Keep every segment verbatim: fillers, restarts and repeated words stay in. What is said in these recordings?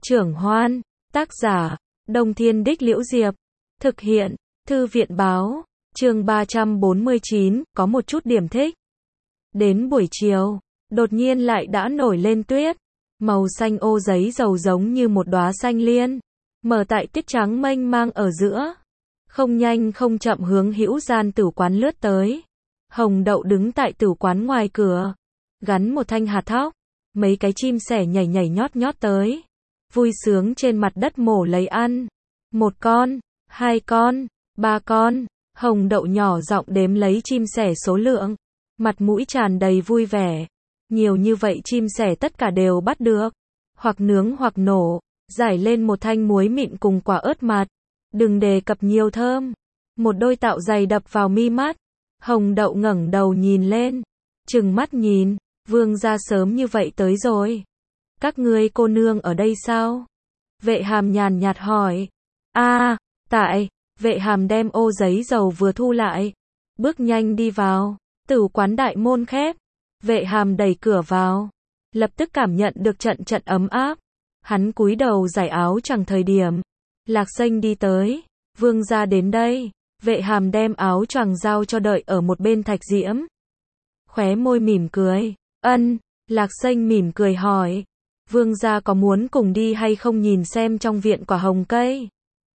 Trưởng Hoan, tác giả, Đông Thiên Đích Liễu Diệp, thực hiện, Thư viện Báo, chương ba trăm bốn mươi chín, có một chút điểm thích. Đến buổi chiều, đột nhiên lại đã nổi lên tuyết, màu xanh ô giấy dầu giống như một đóa xanh liên, mở tại tiết trắng mênh mang ở giữa. Không nhanh không chậm hướng Hữu Gian tử quán lướt tới. Hồng Đậu đứng tại tử quán ngoài cửa, gắn một thanh hạt thóc, mấy cái chim sẻ nhảy nhảy nhót nhót tới, vui sướng trên mặt đất mổ lấy ăn. Một con, hai con, ba con, Hồng Đậu nhỏ giọng đếm lấy chim sẻ số lượng, mặt mũi tràn đầy vui vẻ. Nhiều như vậy chim sẻ tất cả đều bắt được, hoặc nướng hoặc nổ, rải lên một thanh muối mịn cùng quả ớt mạt, đừng đề cập nhiều thơm. Một đôi tạo giày đập vào mi mắt. Hồng Đậu ngẩng đầu nhìn lên, trừng mắt nhìn, Vương gia sớm như vậy tới rồi. Các ngươi cô nương ở đây sao? Vệ Hàm nhàn nhạt hỏi. A, à, tại, Vệ Hàm đem ô giấy dầu vừa thu lại, bước nhanh đi vào, tử quán đại môn khép. Vệ Hàm đẩy cửa vào, lập tức cảm nhận được trận trận ấm áp. Hắn cúi đầu giải áo chẳng thời điểm, Lạc Xanh đi tới. Vương gia đến đây. Vệ Hàm đem áo choàng giao cho đợi ở một bên Thạch Diễm. Khóe môi mỉm cười. Ân. Lạc Xanh mỉm cười hỏi. Vương gia có muốn cùng đi hay không nhìn xem trong viện quả hồng cây?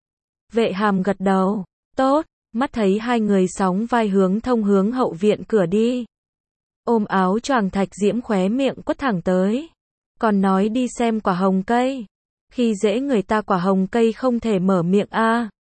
Vệ Hàm gật đầu. Tốt. Mắt thấy hai người sóng vai hướng thông hướng hậu viện cửa đi. Ôm áo choàng Thạch Diễm khóe miệng quất thẳng tới. Còn nói đi xem quả hồng cây. Khi dễ người ta quả hồng cây không thể mở miệng a. À.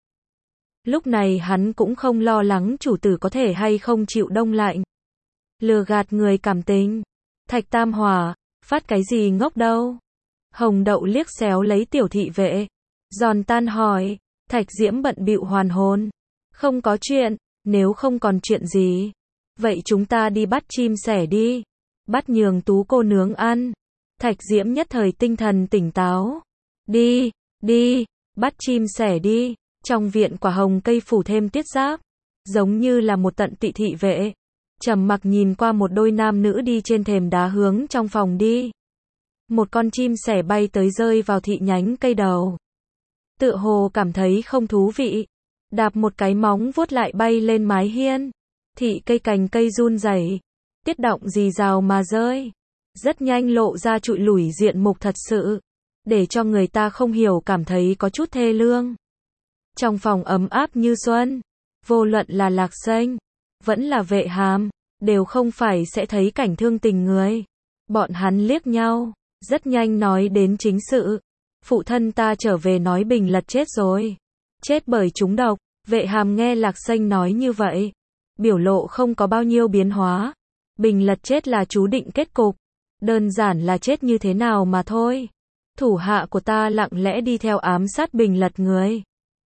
Lúc này hắn cũng không lo lắng chủ tử có thể hay không chịu đông lạnh. Lừa gạt người cảm tình. Thạch Tam Hòa, phát cái gì ngốc đâu. Hồng Đậu liếc xéo lấy tiểu thị vệ. Giòn tan hỏi. Thạch Diễm bận bịu hoàn hồn. Không có chuyện, nếu không còn chuyện gì. Vậy chúng ta đi bắt chim sẻ đi. Bắt nhường tú cô nướng ăn. Thạch Diễm nhất thời tinh thần tỉnh táo. Đi, đi, bắt chim sẻ đi. Trong viện quả hồng cây phủ thêm tiết giáp, giống như là một tận tị thị vệ. Trầm mặc nhìn qua một đôi nam nữ đi trên thềm đá hướng trong phòng đi. Một con chim sẻ bay tới rơi vào thị nhánh cây đầu. Tựa hồ cảm thấy không thú vị. Đạp một cái móng vuốt lại bay lên mái hiên. Thị cây cành cây run rẩy, tiết động rì rào mà rơi. Rất nhanh lộ ra trụi lủi diện mục thật sự. Để cho người ta không hiểu cảm thấy có chút thê lương. Trong phòng ấm áp như xuân, vô luận là Lạc Xanh, vẫn là Vệ Hàm, đều không phải sẽ thấy cảnh thương tình người. Bọn hắn liếc nhau, rất nhanh nói đến chính sự. Phụ thân ta trở về nói Bình Lật chết rồi. Chết bởi trúng độc. Vệ Hàm nghe Lạc Xanh nói như vậy, biểu lộ không có bao nhiêu biến hóa. Bình Lật chết là chú định kết cục, đơn giản là chết như thế nào mà thôi. Thủ hạ của ta lặng lẽ đi theo ám sát Bình Lật người.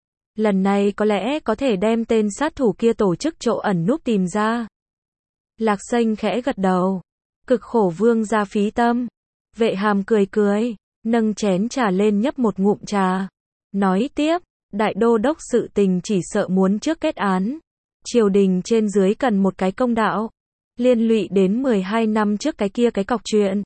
Lần này có lẽ có thể đem tên sát thủ kia tổ chức chỗ ẩn núp tìm ra. Lạc Xanh khẽ gật đầu. Cực khổ Vương gia phí tâm. Vệ Hàm cười cười, nâng chén trà lên nhấp một ngụm trà. Nói tiếp, đại đô đốc sự tình chỉ sợ muốn trước kết án. Triều đình trên dưới cần một cái công đạo. Liên lụy đến mười hai năm trước cái kia cái cọc chuyện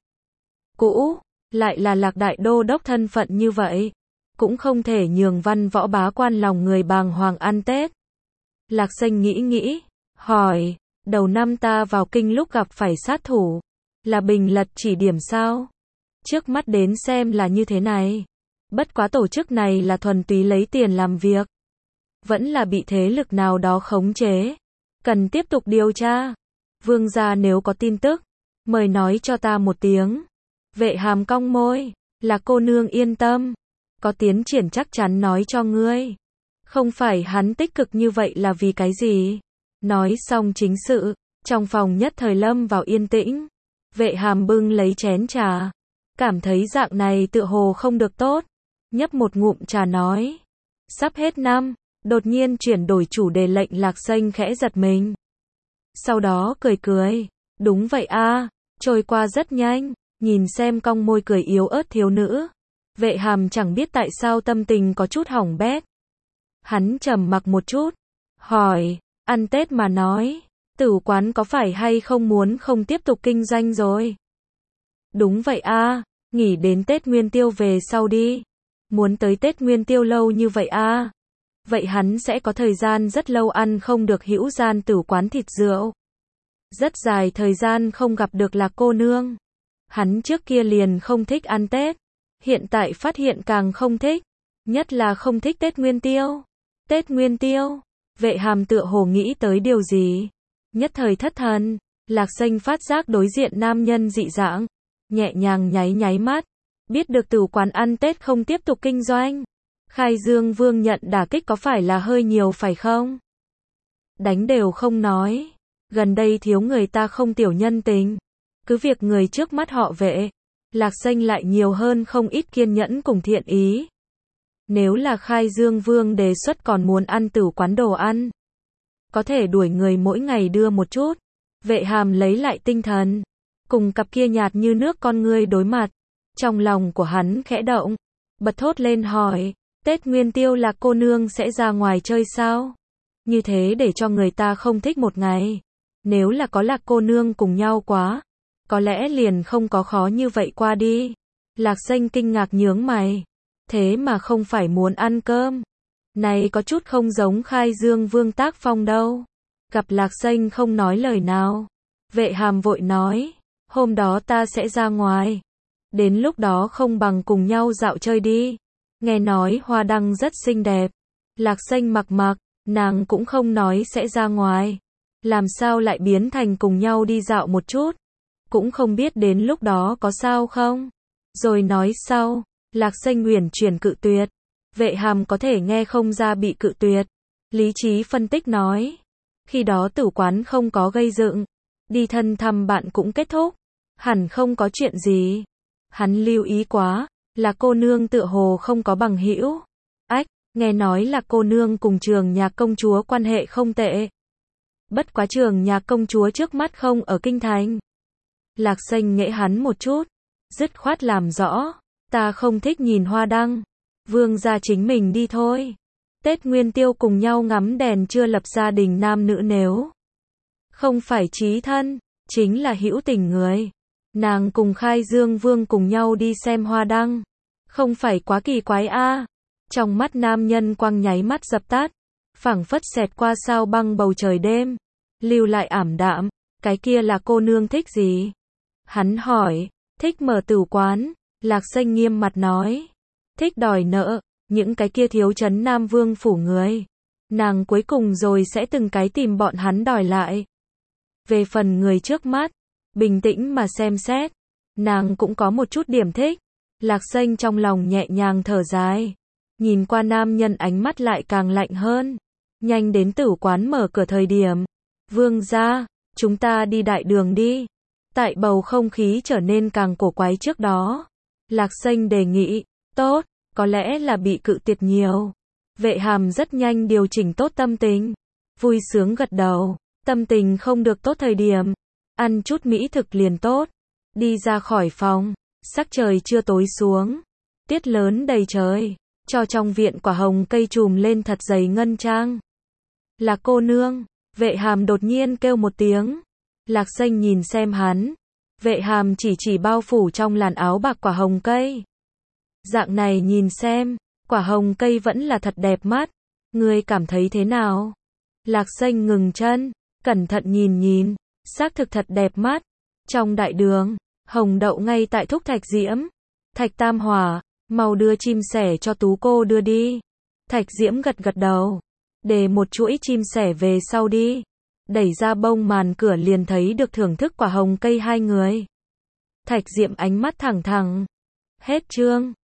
cũ, lại là Lạc đại đô đốc thân phận như vậy. Cũng không thể nhường văn võ bá quan lòng người bàng hoàng ăn Tết. Lạc Xanh nghĩ nghĩ, hỏi, đầu năm ta vào kinh lúc gặp phải sát thủ, là Bình Lật chỉ điểm sao? Trước mắt đến xem là như thế này. Bất quá tổ chức này là thuần túy lấy tiền làm việc. Vẫn là bị thế lực nào đó khống chế. Cần tiếp tục điều tra. Vương gia nếu có tin tức, mời nói cho ta một tiếng. Vệ Hàm cong môi, là cô nương yên tâm. Có tiến triển chắc chắn nói cho ngươi. Không phải hắn tích cực như vậy là vì cái gì? Nói xong chính sự, trong phòng nhất thời lâm vào yên tĩnh. Vệ Hàm bưng lấy chén trà, cảm thấy dạng này tựa hồ không được tốt. Nhấp một ngụm trà nói. Sắp hết năm, đột nhiên chuyển đổi chủ đề lệnh Lạc Xanh khẽ giật mình. Sau đó cười cười. Đúng vậy a, trôi qua rất nhanh, nhìn xem cong môi cười yếu ớt thiếu nữ. Vệ Hàm chẳng biết tại sao tâm tình có chút hỏng bét. Hắn trầm mặc một chút, hỏi, ăn Tết mà nói, tử quán có phải hay không muốn không tiếp tục kinh doanh rồi? Đúng vậy a, nghỉ đến Tết Nguyên Tiêu về sau đi. Muốn tới Tết Nguyên Tiêu lâu như vậy à? Vậy hắn sẽ có thời gian rất lâu ăn không được Hữu Gian Tử quán thịt rượu. Rất dài thời gian không gặp được Lạc cô nương. Hắn trước kia liền không thích ăn Tết. Hiện tại phát hiện càng không thích. Nhất là không thích Tết Nguyên Tiêu. Tết Nguyên Tiêu. Vệ Hàm tựa hồ nghĩ tới điều gì. Nhất thời thất thần. Lạc Xanh phát giác đối diện nam nhân dị dạng. Nhẹ nhàng nháy nháy mắt. Biết được tử quán ăn Tết không tiếp tục kinh doanh. Khai Dương Vương nhận đả kích có phải là hơi nhiều phải không? Đánh đều không nói. Gần đây thiếu người ta không tiểu nhân tình. Cứ việc người trước mắt họ Vệ. Lạc Xanh lại nhiều hơn không ít kiên nhẫn cùng thiện ý. Nếu là Khai Dương Vương đề xuất còn muốn ăn tử quán đồ ăn. Có thể đuổi người mỗi ngày đưa một chút. Vệ Hàm lấy lại tinh thần. Cùng cặp kia nhạt như nước con ngươi đối mặt. Trong lòng của hắn khẽ động. Bật thốt lên hỏi. Tết Nguyên Tiêu Lạc cô nương sẽ ra ngoài chơi sao? Như thế để cho người ta không thích một ngày. Nếu là có Lạc cô nương cùng nhau quá. Có lẽ liền không có khó như vậy qua đi. Lạc Xanh kinh ngạc nhướng mày. Thế mà không phải muốn ăn cơm. Này có chút không giống Khai Dương Vương tác phong đâu. Gặp Lạc Xanh không nói lời nào. Vệ Hàm vội nói. Hôm đó ta sẽ ra ngoài. Đến lúc đó không bằng cùng nhau dạo chơi đi. Nghe nói hoa đăng rất xinh đẹp. Lạc Xanh mặc mặc. Nàng cũng không nói sẽ ra ngoài. Làm sao lại biến thành cùng nhau đi dạo một chút. Cũng không biết đến lúc đó có sao không. Rồi nói sau. Lạc Xanh uyển chuyển cự tuyệt. Vệ Hàm có thể nghe không ra bị cự tuyệt. Lý trí phân tích nói. Khi đó tử quán không có gây dựng. Đi thân thăm bạn cũng kết thúc. Hẳn không có chuyện gì. Hắn lưu ý quá. Là cô nương tựa hồ không có bằng hữu. Ách, nghe nói là cô nương cùng Trường Nhạc công chúa quan hệ không tệ. Bất quá Trường Nhạc công chúa trước mắt không ở kinh thành. Lạc Xanh nghễ hắn một chút. Dứt khoát làm rõ. Ta không thích nhìn hoa đăng. Vương gia chính mình đi thôi. Tết Nguyên Tiêu cùng nhau ngắm đèn chưa lập gia đình nam nữ nếu. Không phải chí thân. Chính là hữu tình người. Nàng cùng Khai Dương Vương cùng nhau đi xem hoa đăng. Không phải quá kỳ quái a à. Trong mắt nam nhân quang nháy mắt dập tắt. Phảng phất xẹt qua sao băng bầu trời đêm. Lưu lại ảm đạm. Cái kia là cô nương thích gì? Hắn hỏi. Thích mở tử quán. Lạc Xanh nghiêm mặt nói. Thích đòi nợ. Những cái kia thiếu chấn Nam Vương phủ người. Nàng cuối cùng rồi sẽ từng cái tìm bọn hắn đòi lại. Về phần người trước mắt. Bình tĩnh mà xem xét. Nàng cũng có một chút điểm thích. Lạc Xanh trong lòng nhẹ nhàng thở dài. Nhìn qua nam nhân ánh mắt lại càng lạnh hơn. Nhanh đến tử quán mở cửa thời điểm. Vương gia, chúng ta đi đại đường đi. Tại bầu không khí trở nên càng cổ quái trước đó. Lạc Xanh đề nghị. Tốt, có lẽ là bị cự tuyệt nhiều. Vệ Hàm rất nhanh điều chỉnh tốt tâm tình. Vui sướng gật đầu. Tâm tình không được tốt thời điểm. Ăn chút mỹ thực liền tốt. Đi ra khỏi phòng. Sắc trời chưa tối xuống. Tiết lớn đầy trời. Cho trong viện quả hồng cây trùm lên thật dày ngân trang. Là cô nương. Vệ Hàm đột nhiên kêu một tiếng. Lạc Xanh nhìn xem hắn. Vệ Hàm chỉ chỉ bao phủ trong làn áo bạc quả hồng cây. Dạng này nhìn xem. Quả hồng cây vẫn là thật đẹp mắt. Ngươi cảm thấy thế nào? Lạc Xanh ngừng chân. Cẩn thận nhìn nhìn. Xác thực thật đẹp mắt. Trong đại đường. Hồng đậu ngay tại thúc Thạch Diễm. Thạch Tam Hòa. Mau đưa chim sẻ cho Tú cô đưa đi. Thạch Diễm gật gật đầu. Để một chuỗi chim sẻ về sau đi. Đẩy ra bông màn cửa liền thấy được thưởng thức quả hồng cây hai người. Thạch Diễm ánh mắt thẳng thẳng. Hết chương.